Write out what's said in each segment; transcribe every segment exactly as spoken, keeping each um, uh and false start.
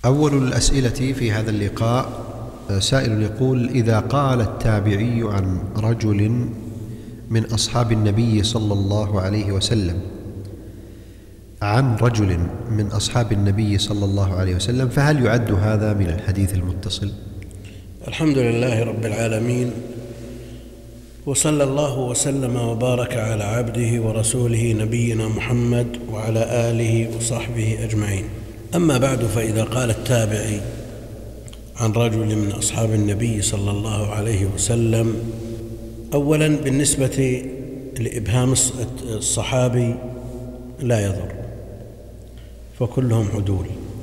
أول الأسئلة في هذا اللقاء سائل يقول: إذا قال التابعي عن رجل من أصحاب النبي صلى الله عليه وسلم عن رجل من أصحاب النبي صلى الله عليه وسلم فهل يعد هذا من الحديث المتصل؟ الحمد لله رب العالمين، وصلى الله وسلم وبارك على عبده ورسوله نبينا محمد وعلى آله وصحبه أجمعين. أما بعد، فإذا قال التابعي عن رجل من أصحاب النبي صلى الله عليه وسلم، أولا بالنسبة لإبهام الصحابي لا يضر، فكلهم عدول،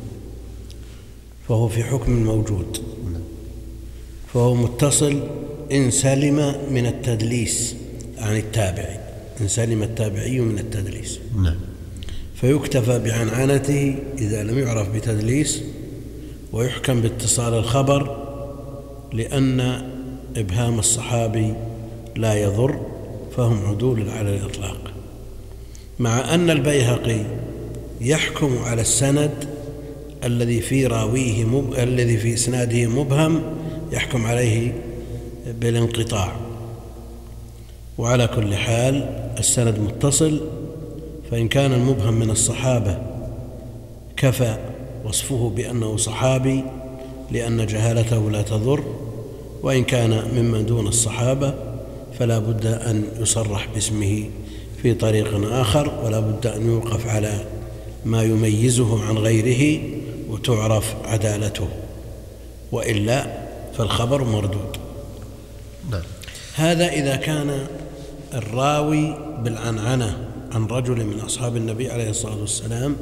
فهو في حكم الموجود، فهو متصل إن سلم من التدليس عن التابعي، إن سلم التابعي من التدليس نعم، فيكتفى بعنعنته إذا لم يعرف بتدليس، ويحكم باتصال الخبر، لأن إبهام الصحابي لا يضر، فهم عدول على الإطلاق. مع أن البيهقي يحكم على السند الذي في راويه مب... الذي في إسناده مبهم، يحكم عليه بالانقطاع. وعلى كل حال السند متصل، فإن كان المبهم من الصحابة كفى وصفه بأنه صحابي لأن جهالته لا تضر، وإن كان ممن دون الصحابة فلا بد أن يصرح باسمه في طريق آخر، ولا بد أن يوقف على ما يميزه عن غيره وتعرف عدالته، وإلا فالخبر مردود. نعم. هذا إذا كان الراوي بالعنعنة عن رجل من أصحاب النبي عليه الصلاة والسلام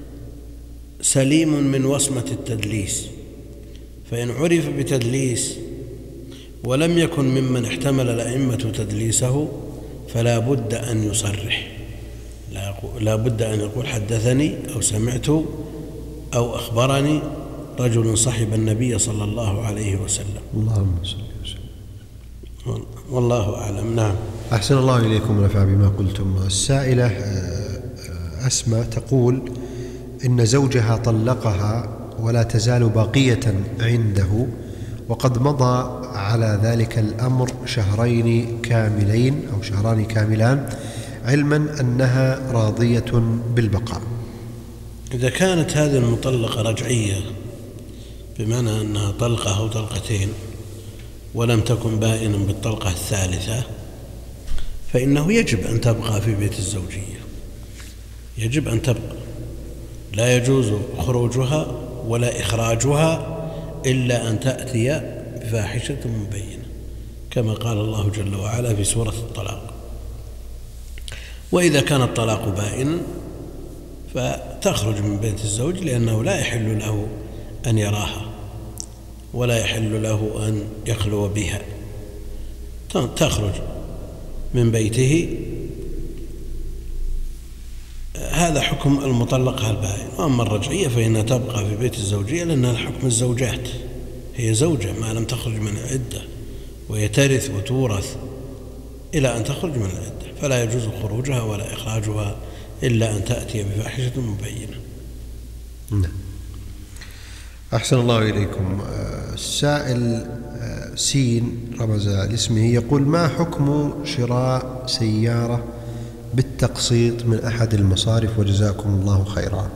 سليم من وصمة التدليس، فإن عرف بتدليس ولم يكن ممن احتمل الأئمة تدليسه فلا بد أن يصرح، لا بد أن يقول حدثني أو سمعت أو أخبرني رجل صحب النبي صلى الله عليه وسلم. اللهم صل وسلم. والله أعلم. نعم. أحسن الله إليكم ونفع بما قلتم. السائلة أسماء تقول إن زوجها طلقها ولا تزال باقية عنده، وقد مضى على ذلك الأمر شهرين كاملين أو شهران كاملان، علما أنها راضية بالبقاء. إذا كانت هذه المطلقة رجعية، بمعنى أنها طلقة أو طلقتين ولم تكن بائنا بالطلقة الثالثة، فإنه يجب أن تبقى في بيت الزوجية، يجب أن تبقى، لا يجوز خروجها ولا إخراجها إلا أن تأتي بفاحشة مبينة، كما قال الله جل وعلا في سورة الطلاق. وإذا كان الطلاق بائنا فتخرج من بيت الزوج، لأنه لا يحل له أن يراها ولا يحل له أن يخلو بها، تخرج من بيته. هذا حكم المطلقة البائن. وأما الرجعية فإنها تبقى في بيت الزوجية، لأنها حكم الزوجات، هي زوجة ما لم تخرج من العدة، وهي ترث وتورث إلى أن تخرج من العدة، فلا يجوز خروجها ولا إخراجها إلا أن تأتي بفاحشة مبينة. نعم. أحسن الله إليكم. السائل سين رمز لاسمه يقول: ما حكم شراء سيارة بالتقسيط من أحد المصارف وجزاكم الله خيرا؟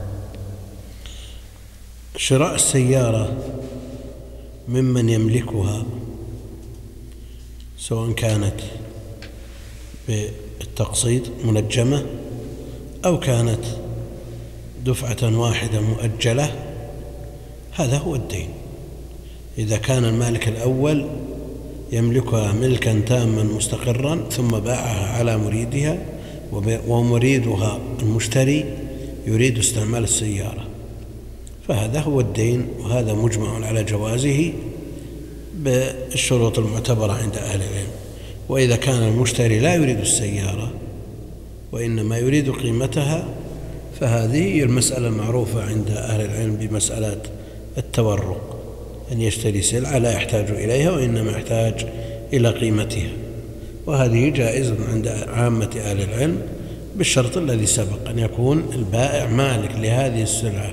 شراء السيارة ممن يملكها، سواء كانت بالتقسيط منجمة أو كانت دفعة واحدة مؤجلة، هذا هو الدين. إذا كان المالك الأول يملكها ملكا تاما مستقرا ثم باعها على مريدها، ومريدها المشتري يريد استعمال السيارة، فهذا هو الدين، وهذا مجمع على جوازه بالشروط المعتبرة عند أهل العلم. وإذا كان المشتري لا يريد السيارة وإنما يريد قيمتها، فهذه هي المسألة المعروفة عند أهل العلم بمسألة التورق، أن يشتري سلعة لا يحتاج إليها وإنما يحتاج إلى قيمتها، وهذه جائزة عند عامة أهل العلم بالشرط الذي سبق، أن يكون البائع مالك لهذه السلعة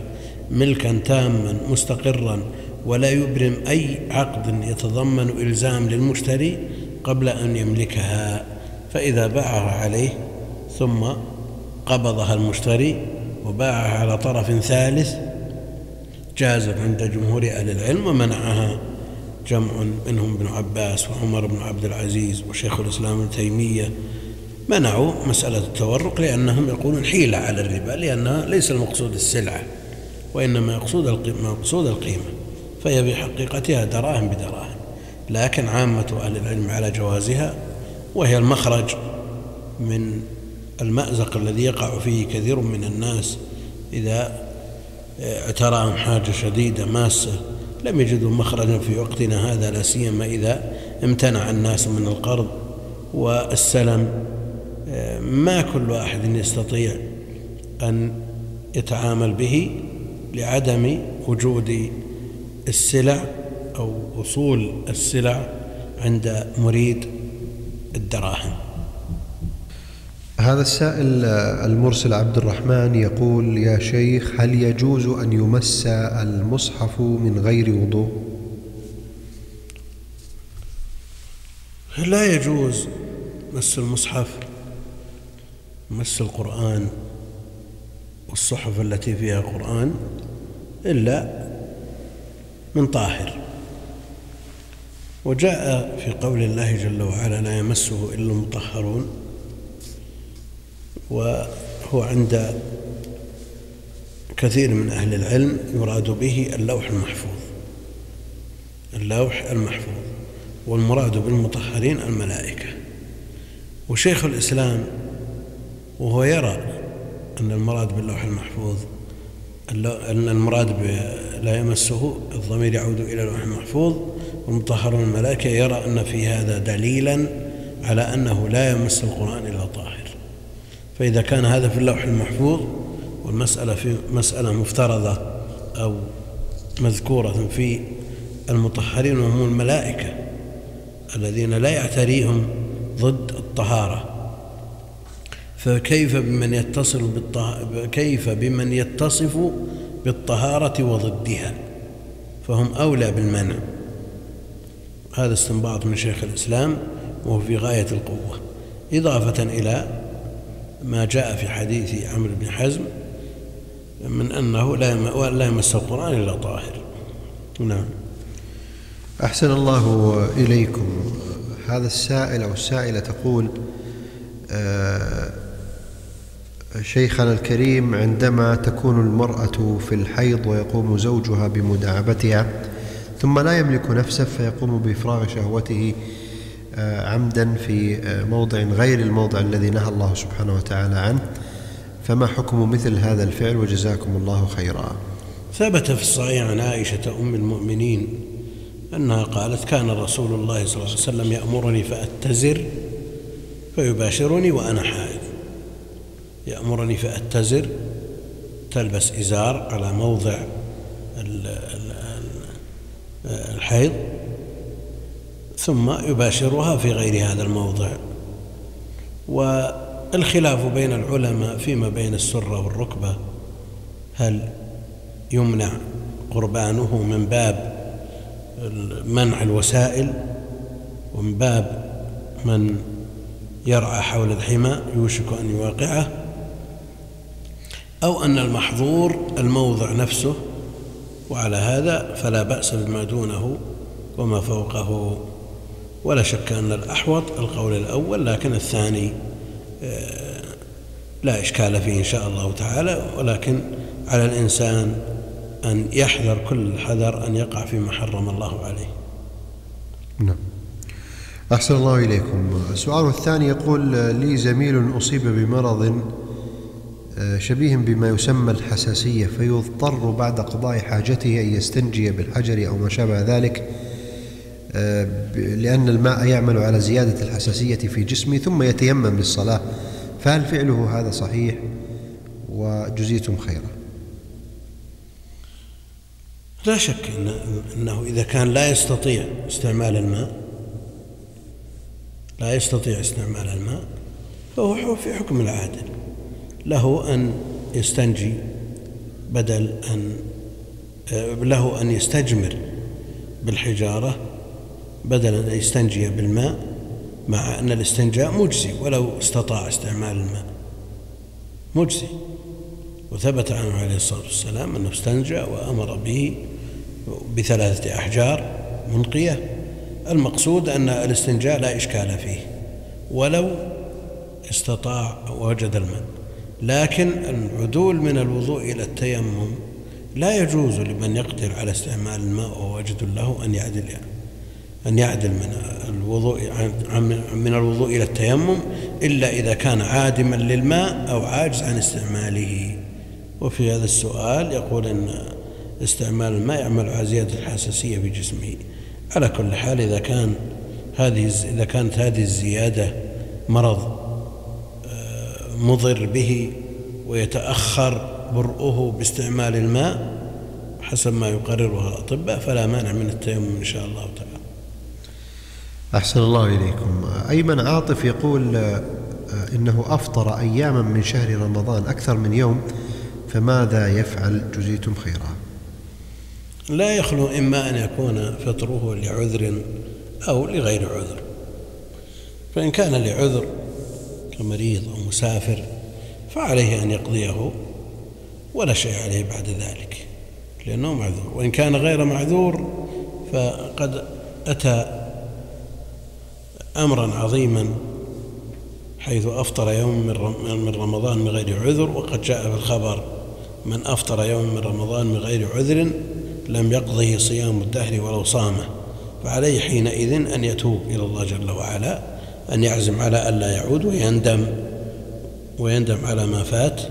ملكا تاما مستقرا ولا يبرم أي عقد يتضمن إلزام للمشتري قبل أن يملكها، فإذا باعها عليه ثم قبضها المشتري وباعها على طرف ثالث جازت عند جمهور أهل العلم، ومنعها جمع منهم ابن عباس وعمر بن عبد العزيز وشيخ الإسلام ابن تيمية. منعوا مسألة التورق لأنهم يقولون حيلة على الربا، لأنها ليس المقصود السلعة وإنما مقصود القيمة، فهي بحقيقتها دراهم بدراهم، لكن عامة أهل العلم على جوازها، وهي المخرج من المأزق الذي يقع فيه كثير من الناس إذا اعتراهم حاجة شديدة ماسة لم يجدوا مخرجا في وقتنا هذا، لا سيما إذا امتنع الناس من القرض والسلم. ما كل واحد يستطيع أن يتعامل به لعدم وجود السلع أو وصول السلع عند مريد الدراهم. هذا السائل المرسل عبد الرحمن يقول: يا شيخ، هل يجوز أن يمس المصحف من غير وضوء؟ لا يجوز مس المصحف، مس القرآن والصحف التي فيها قرآن إلا من طاهر، وجاء في قول الله جل وعلا: لا يمسه إلا المطهرون، وهو عند كثير من أهل العلم يراد به اللوح المحفوظ، اللوح المحفوظ، والمراد بالمطهرين الملائكة. وشيخ الإسلام وهو يرى أن المراد باللوح المحفوظ أن المراد لا يمسه الضمير يعود إلى اللوح المحفوظ والمطهرون الملائكة، يرى أن في هذا دليلا على أنه لا يمس القرآن إلا طاهر. فإذا كان هذا في اللوح المحفوظ والمسألة في مسألة مفترضة أو مذكورة في المطهرين وهم الملائكة الذين لا يعتريهم ضد الطهارة، فكيف بمن يتصل بالطه... كيف بمن يتصف بالطهارة وضدها؟ فهم أولى بالمنع. هذا استنباط من شيخ الإسلام وهو في غاية القوة، إضافة إلى ما جاء في حديث عمرو بن حزم من أنه لا يمس القرآن إلا طاهر. نعم. أحسن الله إليكم. هذا السائل أو السائلة تقول: آه شيخنا الكريم، عندما تكون المرأة في الحيض ويقوم زوجها بمداعبتها ثم لا يملك نفسه فيقوم بإفراغ شهوته آه عمدا في آه موضع غير الموضع الذي نهى الله سبحانه وتعالى عنه، فما حكم مثل هذا الفعل؟ وجزاكم الله خيرا. ثبت في الصحيح عن عائشة أم المؤمنين أنها قالت: كان رسول الله صلى الله عليه وسلم يأمرني فأتزر فيباشرني وأنا حائض. يأمرني فأتزر، تلبس إزار على موضع الحيض، ثم يباشرها في غير هذا الموضع. والخلاف بين العلماء فيما بين السرة والركبة، هل يمنع قربانه من باب منع الوسائل ومن باب من يرعى حول الحمى يوشك أن يواقعه، أو أن المحظور الموضع نفسه، وعلى هذا فلا بأس بما دونه وما فوقه. ولا شك أن الأحوط القول الأول، لكن الثاني لا إشكال فيه إن شاء الله تعالى، ولكن على الإنسان أن يحذر كل الحذر أن يقع فيما حرم الله عليه. نعم. أحسن الله إليكم. السؤال الثاني يقول: لي زميل أصيب بمرض شبيه بما يسمى الحساسية، فيضطر بعد قضاء حاجته أن يستنجي بالحجر أو ما شابه ذلك، لأن الماء يعمل على زيادة الحساسية في جسمه، ثم يتيمم للصلاة، فهل فعله هذا صحيح؟ وجزيتم خيرا. لا شك إن أنه إذا كان لا يستطيع استعمال الماء لا يستطيع استعمال الماء فهو في حكم العادل، له أن يستنجي بدل أن له أن يستجمر بالحجارة بدلا أن يستنجي بالماء، مع أن الاستنجاء مجزي ولو استطاع استعمال الماء مجزي، وثبت عنه عليه الصلاة والسلام أنه استنجى وأمر به بثلاثة أحجار منقية. المقصود أن الاستنجاء لا إشكال فيه ولو استطاع ووجد الماء، لكن العدول من الوضوء إلى التيمم لا يجوز لمن يقدر على استعمال الماء ووجد له أن يعدل أن يعدل من الوضوء من الوضوء إلى التيمم إلا إذا كان عادما للماء أو عاجز عن استعماله. وفي هذا السؤال يقول أن استعمال الماء يعمل على زيادة الحساسية في جسمه. على كل حال إذا كان هذه إذا كانت هذه الزيادة مرض مضر به ويتأخر برؤه باستعمال الماء حسب ما يقرره الأطباء فلا مانع من التيمم إن شاء الله تعالى. أحسن الله إليكم. أيمن عاطف يقول إنه أفطر أياما من شهر رمضان أكثر من يوم، فماذا يفعل؟ جزيتم خيرا. لا يخلو إما أن يكون فطره لعذر أو لغير عذر، فإن كان لعذر كمريض أو مسافر فعليه أن يقضيه ولا شيء عليه بعد ذلك لأنه معذور. وإن كان غير معذور فقد أتى أمرا عظيما حيث أفطر يوم من رمضان من غير عذر، وقد جاء في الخبر من أفطر يوم من رمضان من غير عذر لم يقضه صيام الدهر ولو صامه، فعليه حينئذ أن يتوب إلى الله جل وعلا، أن يعزم على ألا يعود ويندم ويندم على ما فات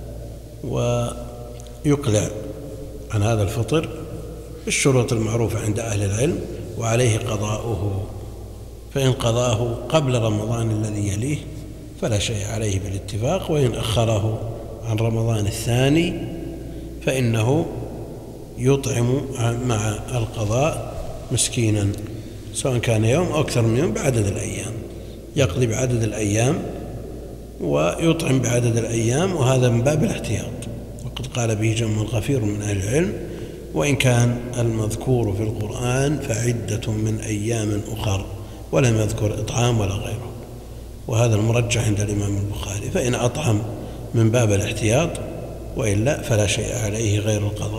ويقلع عن هذا الفطر بالشروط المعروفة عند أهل العلم، وعليه قضاؤه. فإن قضاه قبل رمضان الذي يليه فلا شيء عليه بالاتفاق، وإن أخره عن رمضان الثاني فإنه يطعم مع القضاء مسكينا سواء كان يوم أو أكثر من يوم بعدد الأيام، يقضي بعدد الأيام ويطعم بعدد الأيام، وهذا من باب الاحتياط، وقد قال به جمع غفير من أهل العلم. وإن كان المذكور في القرآن فعدة من أيام أخر ولم يذكر إطعام ولا غيره، وهذا المرجح عند الإمام البخاري، فإن أطعم من باب الاحتياط وإلا فلا شيء عليه غير القضاء.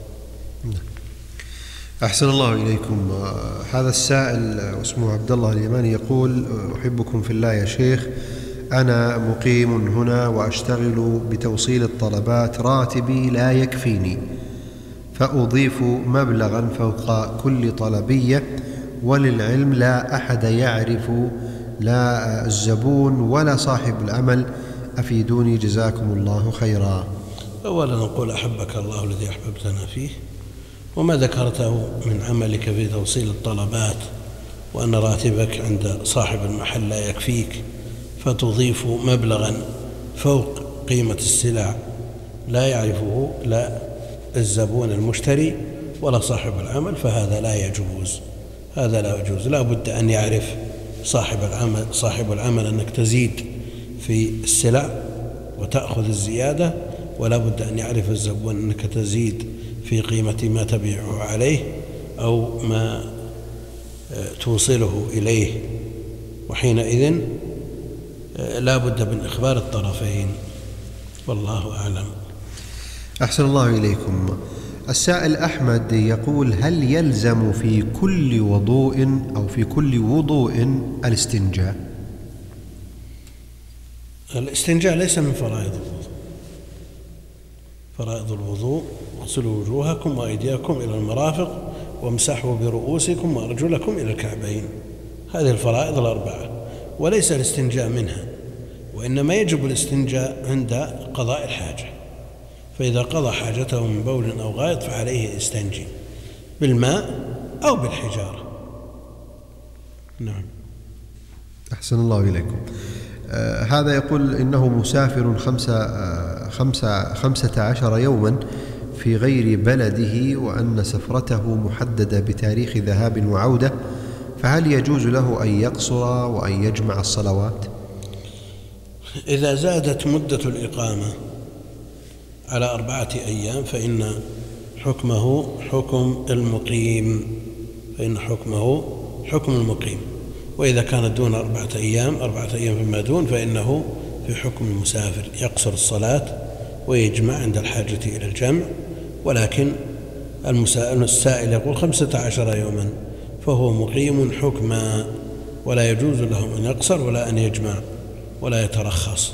أحسن الله إليكم. هذا السائل اسمه عبد الله اليماني يقول: أحبكم في الله يا شيخ، أنا مقيم هنا وأشتغل بتوصيل الطلبات، راتبي لا يكفيني، فأضيف مبلغا فوق كل طلبية، وللعلم لا أحد يعرف، لا الزبون ولا صاحب العمل، أفيدوني جزاكم الله خيرا. أولا نقول أحبك الله الذي أحببتنا فيه، وما ذكرته من عملك في توصيل الطلبات وأن راتبك عند صاحب المحل لا يكفيك فتضيف مبلغا فوق قيمة السلع لا يعرفه لا الزبون المشتري ولا صاحب العمل، فهذا لا يجوز، هذا لا يجوز. لا بد أن يعرف صاحب العمل صاحب العمل أنك تزيد في السلع وتأخذ الزيادة، ولا بد أن يعرف الزبون أنك تزيد في قيمة ما تبيعه عليه أو ما توصله إليه، وحينئذ لا بد من إخبار الطرفين، والله أعلم. أحسن الله إليكم. السائل أحمد يقول: هل يلزم في كل وضوء أو في كل وضوء الاستنجاء؟ الاستنجاء ليس من فرائض الوضوء. فرائض الوضوء: اغسلوا وجوهكم وأيديكم إلى المرافق وامسحوا برؤوسكم وأرجلكم إلى الكعبين، هذه الفرائض الأربعة، وليس الاستنجاء منها، وإنما يجب الاستنجاء عند قضاء الحاجة، فإذا قضى حاجته من بول أو غائط فعليه يستنجي بالماء أو بالحجارة. نعم. أحسن الله إليكم. آه هذا يقول إنه مسافر خمسة, آه خمسة, خمسة عشر يوما في غير بلده، وأن سفرته محددة بتاريخ ذهاب وعودة، فهل يجوز له أن يقصر وأن يجمع الصلوات؟ إذا زادت مدة الإقامة على أربعة أيام فإن حكمه حكم المقيم، فإن حكمه حكم المقيم. وإذا كانت دون أربعة أيام أربعة أيام فيما دون فإنه في حكم المسافر، يقصر الصلاة ويجمع عند الحاجة إلى الجمع. ولكن السائل يقول خمسة عشر يوما فهو مقيم حكما، ولا يجوز له أن يقصر ولا أن يجمع ولا يترخص،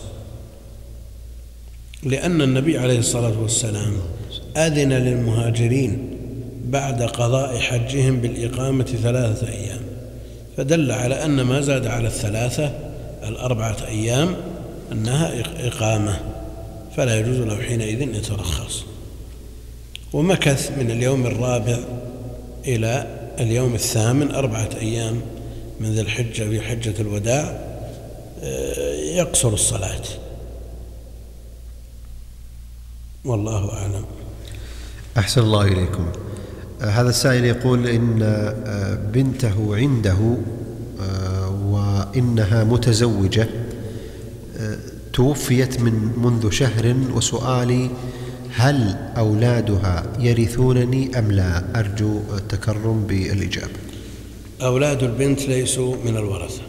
لأن النبي عليه الصلاة والسلام أذن للمهاجرين بعد قضاء حجهم بالإقامة ثلاثة أيام، فدل على أن ما زاد على الثلاثة الأربعة أيام أنها إقامة، فلا يجوز له حينئذ أن يترخص. ومكث من اليوم الرابع إلى اليوم الثامن أربعة أيام من ذي الحجة في حجة الوداع يقصر الصلاة، والله أعلم. أحسن الله إليكم. هذا السائل يقول إن بنته عنده وإنها متزوجة توفيت من منذ شهر، وسؤالي هل أولادها يرثونني أم لا؟ أرجو التكرم بالإجابة. أولاد البنت ليسوا من الورثة،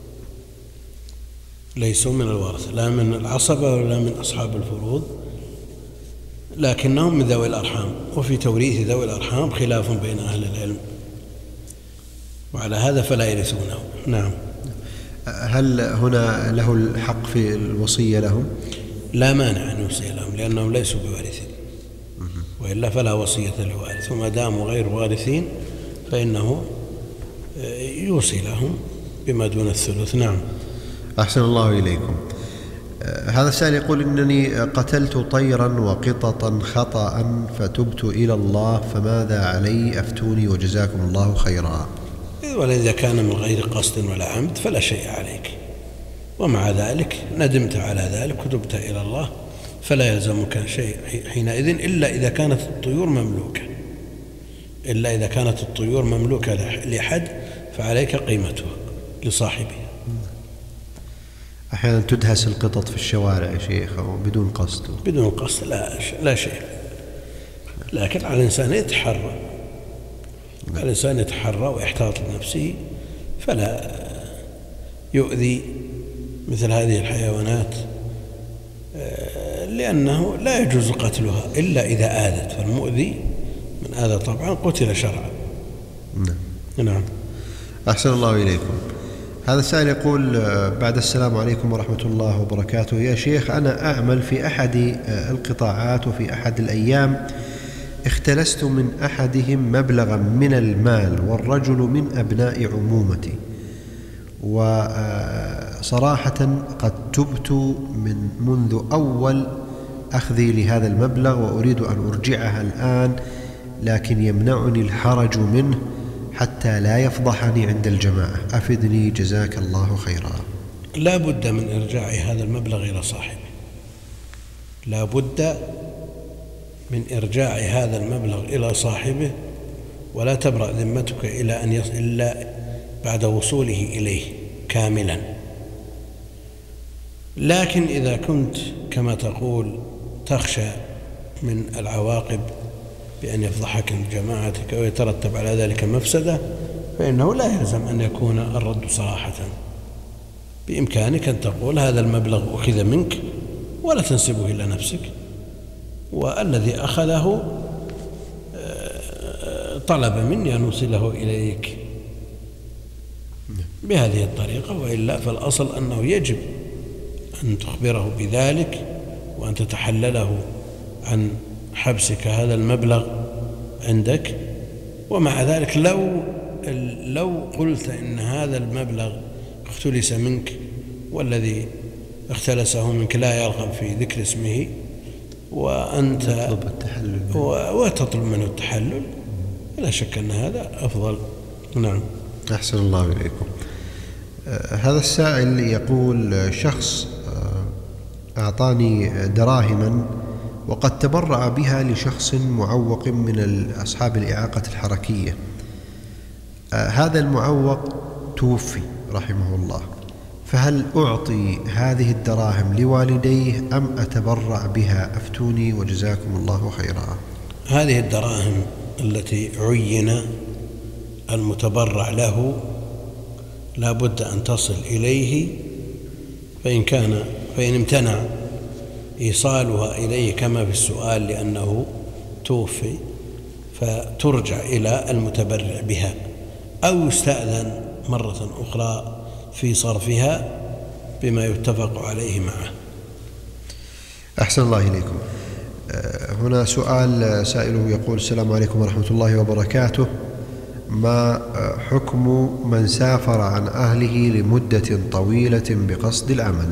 ليسوا من الورثة، لا من العصبة ولا من أصحاب الفروض، لكنهم من ذوي الأرحام، وفي توريث ذوي الأرحام خلاف بين أهل العلم، وعلى هذا فلا يرثونه. نعم. هل هنا له الحق في الوصية لهم؟ لا مانع أن يوصي لهم لأنهم ليسوا بوارثين، وإلا فلا وصية لوارث، وما داموا غير وارثين فإنه يوصي لهم بما دون الثلث. نعم. أحسن الله إليكم. هذا السائل يقول إنني قتلت طيرا وقططا خطأ فتبت إلى الله، فماذا علي؟ أفتوني وجزاكم الله خيرا. وإذا كان من غير قصد ولا عمد فلا شيء عليك، ومع ذلك ندمت على ذلك وتبت إلى الله، فلا يلزمك شيء حينئذ، إلا إذا كانت الطيور مملوكة، إلا إذا كانت الطيور مملوكة لحد فعليك قيمتها لصاحبها. أحيانا تدهس القطط في الشوارع يا شيخ بدون قصد. بدون قصد لا لا شيء، لكن على الإنسان يتحرى، على الإنسان يتحرى ويحتاط لنفسه، فلا يؤذي مثل هذه الحيوانات، لأنه لا يجوز قتلها إلا إذا آذت، فالمؤذي من آذى طبعا قتل شرعا. نعم. نعم. أحسن الله إليكم. هذا السائل يقول بعد السلام عليكم ورحمة الله وبركاته، يا شيخ أنا أعمل في أحد القطاعات، وفي أحد الأيام اختلست من أحدهم مبلغا من المال، والرجل من أبناء عمومتي، وصراحة قد تبت من منذ أول أخذي لهذا المبلغ، وأريد أن أرجعها الآن، لكن يمنعني الحرج منه حتى لا يفضحني عند الجماعة، أفدني جزاك الله خيرا. لا بد من إرجاع هذا المبلغ إلى صاحبه، لا بد من إرجاع هذا المبلغ إلى صاحبه، ولا تبرأ ذمتك إلى أن يصل إلا بعد وصوله إليه كاملا. لكن إذا كنت كما تقول تخشى من العواقب بأن يفضحك عند جماعتك ويترتب على ذلك مفسدة، فإنه لا يلزم أن يكون الرد صراحة. بإمكانك أن تقول هذا المبلغ أخذ منك ولا تنسبه إلى نفسك، والذي أخذه طلب مني أن أوصله إليك بهذه الطريقة، وإلا فالأصل أنه يجب أن تخبره بذلك وأن تتحلله عن حبسك هذا المبلغ عندك. ومع ذلك لو لو قلت إن هذا المبلغ اختلس منك والذي اختلسه منك لا يرغب في ذكر اسمه، وأنت تطلب التحلل وتطلب منه التحلل، لا شك أن هذا أفضل. نعم. أحسن الله إليكم. هذا السائل يقول شخص أعطاني دراهما وقد تبرع بها لشخص معوق من أصحاب الإعاقة الحركية، هذا المعوق توفي رحمه الله، فهل أعطي هذه الدراهم لوالديه أم أتبرع بها؟ أفتوني وجزاكم الله خيرا. هذه الدراهم التي عين المتبرع له لا بد أن تصل إليه، فإن كان فإن امتنع إيصالها إليه كما في السؤال لأنه توفي فترجع إلى المتبرع بها، أو يستأذن مرة أخرى في صرفها بما يتفق عليه معه. أحسن الله إليكم. هنا سؤال سائله يقول: السلام عليكم ورحمة الله وبركاته، ما حكم من سافر عن أهله لمدة طويلة بقصد العمل؟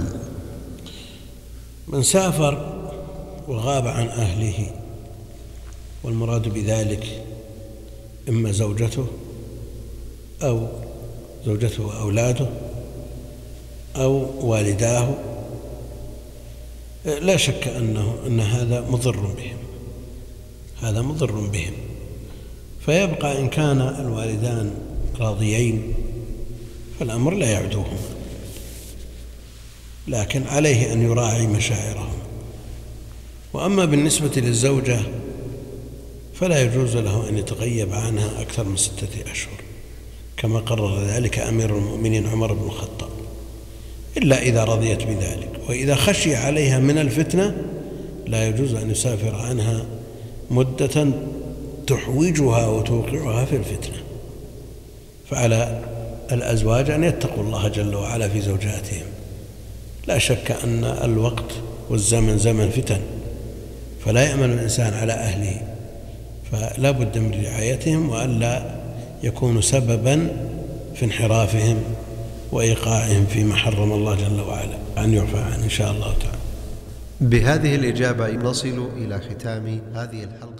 من سافر وغاب عن أهله، والمراد بذلك إما زوجته أو زوجته وأولاده أو والداه، لا شك أنه أن هذا مضر بهم، هذا مضر بهم، فيبقى إن كان الوالدان راضيين فالأمر لا يعدوهم، لكن عليه أن يراعي مشاعرهم. وأما بالنسبة للزوجة فلا يجوز له أن يتغيب عنها أكثر من ستة أشهر كما قرر ذلك أمير المؤمنين عمر بن الخطاب، إلا إذا رضيت بذلك. وإذا خشي عليها من الفتنة لا يجوز أن يسافر عنها مدة تحوجها وتوقعها في الفتنة. فعلى الأزواج أن يتقوا الله جل وعلا في زوجاتهم. لا شك أن الوقت والزمن زمن فتن، فلا يأمن الإنسان على أهله، فلا بد من رعايتهم وألا يكونوا سببا في انحرافهم وإيقاعهم فيما حرم الله جل وعلا أن يعفى عنه إن شاء الله تعالى. بهذه الإجابة نصل إلى ختام هذه الحلقة.